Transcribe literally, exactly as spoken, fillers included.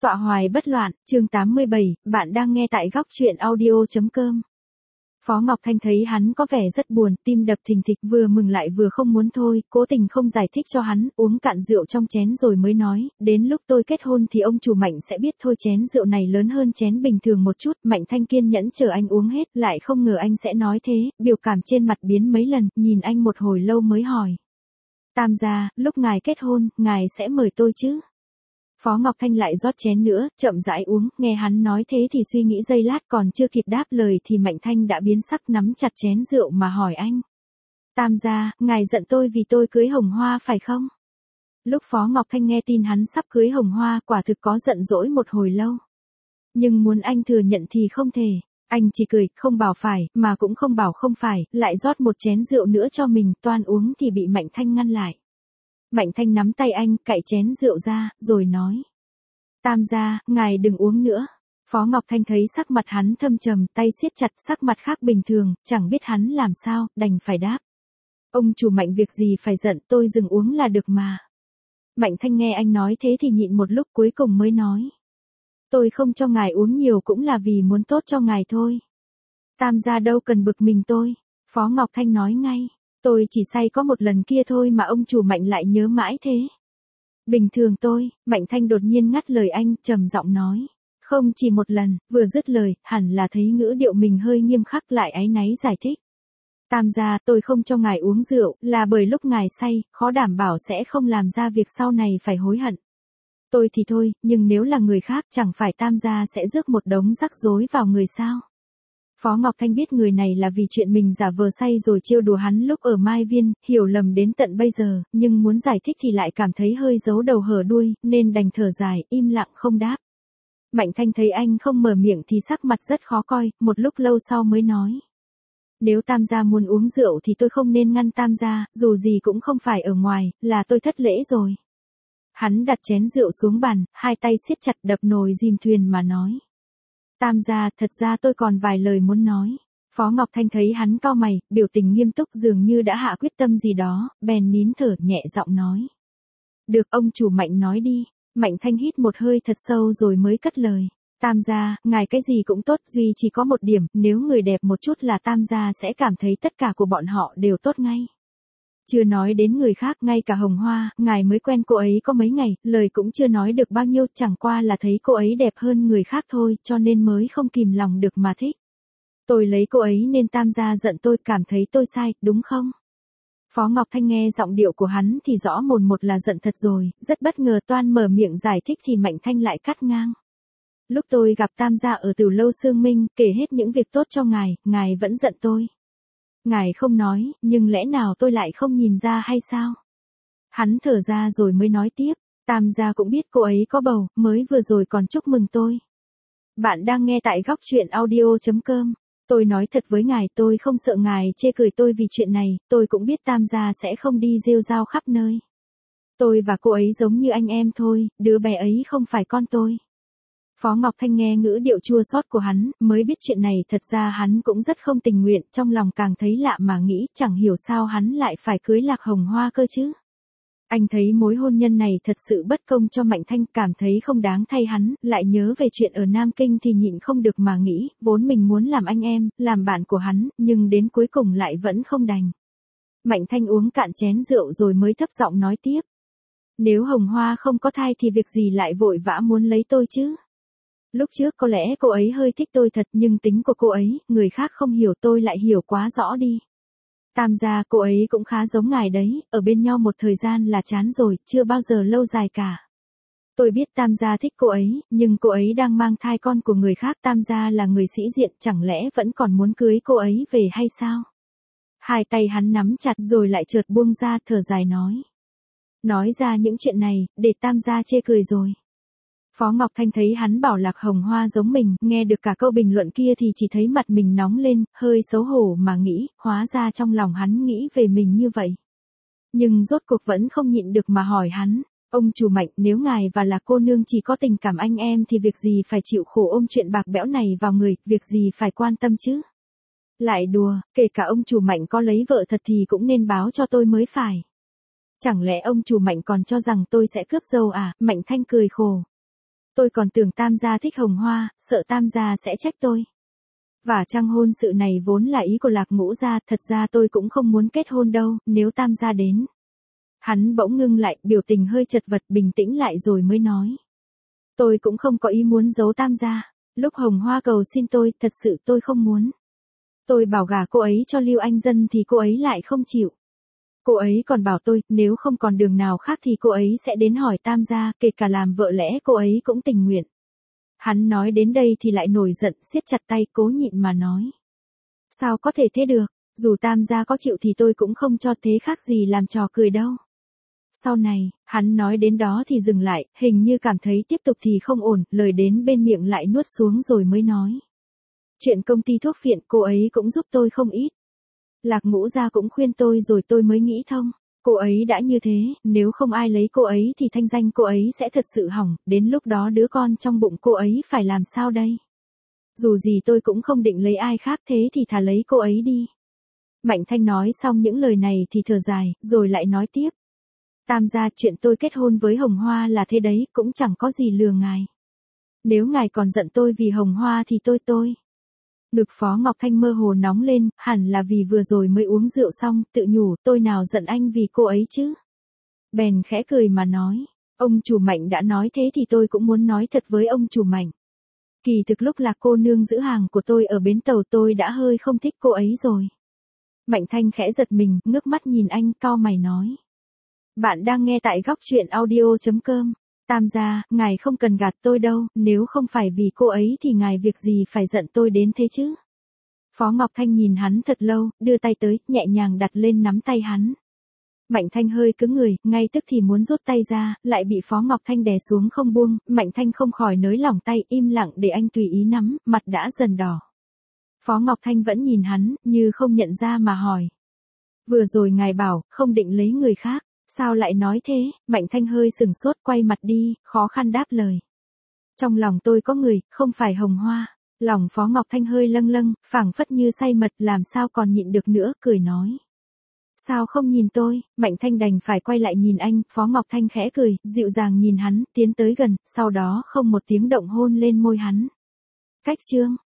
Tọa hoài bất loạn, chương tám mươi bảy, bạn đang nghe tại góc truyện audio chấm com. Phó Ngọc Thanh thấy hắn có vẻ rất buồn, tim đập thình thịch, vừa mừng lại vừa không muốn thôi, cố tình không giải thích cho hắn, uống cạn rượu trong chén rồi mới nói, đến lúc tôi kết hôn thì ông chủ Mạnh sẽ biết thôi. Chén rượu này lớn hơn chén bình thường một chút, Mạnh Thanh kiên nhẫn chờ anh uống hết, lại không ngờ anh sẽ nói thế, biểu cảm trên mặt biến mấy lần, nhìn anh một hồi lâu mới hỏi. Tam gia, lúc ngài kết hôn, ngài sẽ mời tôi chứ? Phó Ngọc Thanh lại rót chén nữa, chậm rãi uống, nghe hắn nói thế thì suy nghĩ giây lát, còn chưa kịp đáp lời thì Mạnh Thanh đã biến sắc, nắm chặt chén rượu mà hỏi anh. Tam gia, ngài giận tôi vì tôi cưới Hồng Hoa phải không? Lúc Phó Ngọc Thanh nghe tin hắn sắp cưới Hồng Hoa, quả thực có giận dỗi một hồi lâu. Nhưng muốn anh thừa nhận thì không thể. Anh chỉ cười, không bảo phải, mà cũng không bảo không phải, lại rót một chén rượu nữa cho mình, toan uống thì bị Mạnh Thanh ngăn lại. Mạnh Thanh nắm tay anh, cạy chén rượu ra, rồi nói. Tam gia, ngài đừng uống nữa. Phó Ngọc Thanh thấy sắc mặt hắn thâm trầm, tay siết chặt, sắc mặt khác bình thường, chẳng biết hắn làm sao, đành phải đáp. Ông chủ Mạnh việc gì phải giận, tôi dừng uống là được mà. Mạnh Thanh nghe anh nói thế thì nhịn một lúc, cuối cùng mới nói. Tôi không cho ngài uống nhiều cũng là vì muốn tốt cho ngài thôi. Tam gia đâu cần bực mình tôi. Phó Ngọc Thanh nói ngay. Tôi chỉ say có một lần kia thôi mà ông chủ Mạnh lại nhớ mãi thế. Bình thường tôi, Mạnh Thanh đột nhiên ngắt lời anh, trầm giọng nói. Không chỉ một lần, vừa dứt lời, hẳn là thấy ngữ điệu mình hơi nghiêm khắc, lại áy náy giải thích. Tam gia, tôi không cho ngài uống rượu, là bởi lúc ngài say, khó đảm bảo sẽ không làm ra việc sau này phải hối hận. Tôi thì thôi, nhưng nếu là người khác chẳng phải tam gia sẽ rước một đống rắc rối vào người sao? Phó Ngọc Thanh biết người này là vì chuyện mình giả vờ say rồi trêu đùa hắn lúc ở Mai Viên, hiểu lầm đến tận bây giờ, nhưng muốn giải thích thì lại cảm thấy hơi giấu đầu hở đuôi, nên đành thở dài, im lặng không đáp. Mạnh Thanh thấy anh không mở miệng thì sắc mặt rất khó coi, một lúc lâu sau mới nói. Nếu tam gia muốn uống rượu thì tôi không nên ngăn tam gia, dù gì cũng không phải ở ngoài, là tôi thất lễ rồi. Hắn đặt chén rượu xuống bàn, hai tay siết chặt đập nồi dìm thuyền mà nói. Tam gia, thật ra tôi còn vài lời muốn nói. Phó Ngọc Thanh thấy hắn cau mày, biểu tình nghiêm túc dường như đã hạ quyết tâm gì đó, bèn nín thở nhẹ giọng nói. Được, ông chủ Mạnh nói đi. Mạnh Thanh hít một hơi thật sâu rồi mới cất lời. Tam gia, ngài cái gì cũng tốt, duy chỉ có một điểm, nếu người đẹp một chút là tam gia sẽ cảm thấy tất cả của bọn họ đều tốt ngay. Chưa nói đến người khác, ngay cả Hồng Hoa, ngài mới quen cô ấy có mấy ngày, lời cũng chưa nói được bao nhiêu, chẳng qua là thấy cô ấy đẹp hơn người khác thôi, cho nên mới không kìm lòng được mà thích. Tôi lấy cô ấy nên tam gia giận tôi, cảm thấy tôi sai, đúng không? Phó Ngọc Thanh nghe giọng điệu của hắn thì rõ mồn một là giận thật rồi, rất bất ngờ, toan mở miệng giải thích thì Mạnh Thanh lại cắt ngang. Lúc tôi gặp tam gia ở Tử Lâu Sương Minh, kể hết những việc tốt cho ngài, ngài vẫn giận tôi. Ngài không nói, nhưng lẽ nào tôi lại không nhìn ra hay sao? Hắn thở ra rồi mới nói tiếp, tam gia cũng biết cô ấy có bầu, mới vừa rồi còn chúc mừng tôi. Bạn đang nghe tại góc truyện audio chấm com. Tôi nói thật với ngài, tôi không sợ ngài chê cười tôi vì chuyện này, tôi cũng biết tam gia sẽ không đi rêu rao khắp nơi. Tôi và cô ấy giống như anh em thôi, đứa bé ấy không phải con tôi. Phó Ngọc Thanh nghe ngữ điệu chua xót của hắn, mới biết chuyện này thật ra hắn cũng rất không tình nguyện, trong lòng càng thấy lạ mà nghĩ, chẳng hiểu sao hắn lại phải cưới Lạc Hồng Hoa cơ chứ. Anh thấy mối hôn nhân này thật sự bất công cho Mạnh Thanh, cảm thấy không đáng thay hắn, lại nhớ về chuyện ở Nam Kinh thì nhịn không được mà nghĩ, vốn mình muốn làm anh em, làm bạn của hắn, nhưng đến cuối cùng lại vẫn không đành. Mạnh Thanh uống cạn chén rượu rồi mới thấp giọng nói tiếp. Nếu Hồng Hoa không có thai thì việc gì lại vội vã muốn lấy tôi chứ? Lúc trước có lẽ cô ấy hơi thích tôi thật, nhưng tính của cô ấy, người khác không hiểu tôi lại hiểu quá rõ đi. Tam gia, cô ấy cũng khá giống ngài đấy, ở bên nhau một thời gian là chán rồi, chưa bao giờ lâu dài cả. Tôi biết tam gia thích cô ấy, nhưng cô ấy đang mang thai con của người khác, tam gia là người sĩ diện, chẳng lẽ vẫn còn muốn cưới cô ấy về hay sao? Hai tay hắn nắm chặt rồi lại chợt buông ra, thở dài nói. Nói ra những chuyện này, để tam gia chê cười rồi. Phó Ngọc Thanh thấy hắn bảo Lạc Hồng Hoa giống mình, nghe được cả câu bình luận kia thì chỉ thấy mặt mình nóng lên, hơi xấu hổ mà nghĩ, hóa ra trong lòng hắn nghĩ về mình như vậy. Nhưng rốt cuộc vẫn không nhịn được mà hỏi hắn, ông chủ Mạnh, nếu ngài và Lạc cô nương chỉ có tình cảm anh em thì việc gì phải chịu khổ ôm chuyện bạc bẽo này vào người, việc gì phải quan tâm chứ? Lại đùa, kể cả ông chủ Mạnh có lấy vợ thật thì cũng nên báo cho tôi mới phải. Chẳng lẽ ông chủ Mạnh còn cho rằng tôi sẽ cướp dâu à? Mạnh Thanh cười khổ. Tôi còn tưởng Tam gia thích Hồng Hoa, sợ Tam gia sẽ trách tôi. Và chăng hôn sự này vốn là ý của Lạc Ngũ gia, thật ra tôi cũng không muốn kết hôn đâu, nếu Tam gia đến. Hắn bỗng ngưng lại, biểu tình hơi chật vật, bình tĩnh lại rồi mới nói. Tôi cũng không có ý muốn giấu Tam gia. Lúc Hồng Hoa cầu xin tôi, thật sự tôi không muốn. Tôi bảo gả cô ấy cho Lưu Anh Dân thì cô ấy lại không chịu. Cô ấy còn bảo tôi, nếu không còn đường nào khác thì cô ấy sẽ đến hỏi Tam gia, kể cả làm vợ lẽ cô ấy cũng tình nguyện. Hắn nói đến đây thì lại nổi giận, siết chặt tay, cố nhịn mà nói. Sao có thể thế được, dù Tam gia có chịu thì tôi cũng không cho, thế khác gì làm trò cười đâu. Sau này, hắn nói đến đó thì dừng lại, hình như cảm thấy tiếp tục thì không ổn, lời đến bên miệng lại nuốt xuống rồi mới nói. Chuyện công ty thuốc phiện cô ấy cũng giúp tôi không ít. Lạc Ngũ gia cũng khuyên tôi rồi tôi mới nghĩ thông. Cô ấy đã như thế, nếu không ai lấy cô ấy thì thanh danh cô ấy sẽ thật sự hỏng, đến lúc đó đứa con trong bụng cô ấy phải làm sao đây? Dù gì tôi cũng không định lấy ai khác, thế thì thà lấy cô ấy đi. Mạnh Thanh nói xong những lời này thì thở dài, rồi lại nói tiếp. Tam gia, chuyện tôi kết hôn với Hồng Hoa là thế đấy, cũng chẳng có gì lừa ngài. Nếu ngài còn giận tôi vì Hồng Hoa thì tôi tôi. Ngực Phó Ngọc Thanh mơ hồ nóng lên, hẳn là vì vừa rồi mới uống rượu xong, tự nhủ, tôi nào giận anh vì cô ấy chứ. Bèn khẽ cười mà nói, ông chủ Mạnh đã nói thế thì tôi cũng muốn nói thật với ông chủ Mạnh. Kỳ thực lúc là cô nương giữ hàng của tôi ở bến tàu tôi đã hơi không thích cô ấy rồi. Mạnh Thanh khẽ giật mình, ngước mắt nhìn anh, cau mày nói. Bạn đang nghe tại góc truyện audio chấm com. Tam gia, ngài không cần gạt tôi đâu, nếu không phải vì cô ấy thì ngài việc gì phải giận tôi đến thế chứ. Phó Ngọc Thanh nhìn hắn thật lâu, đưa tay tới, nhẹ nhàng đặt lên nắm tay hắn. Mạnh Thanh hơi cứng người, ngay tức thì muốn rút tay ra, lại bị Phó Ngọc Thanh đè xuống không buông, Mạnh Thanh không khỏi nới lỏng tay, im lặng để anh tùy ý nắm, mặt đã dần đỏ. Phó Ngọc Thanh vẫn nhìn hắn, như không nhận ra mà hỏi. Vừa rồi ngài bảo, không định lấy người khác. Sao lại nói thế? Mạnh Thanh hơi sừng sốt, quay mặt đi, khó khăn đáp lời. Trong lòng tôi có người, không phải Hồng Hoa. Lòng Phó Ngọc Thanh hơi lâng lâng, phảng phất như say mật, làm sao còn nhịn được nữa, cười nói. Sao không nhìn tôi? Mạnh Thanh đành phải quay lại nhìn anh, Phó Ngọc Thanh khẽ cười, dịu dàng nhìn hắn, tiến tới gần, sau đó không một tiếng động hôn lên môi hắn. Cách chương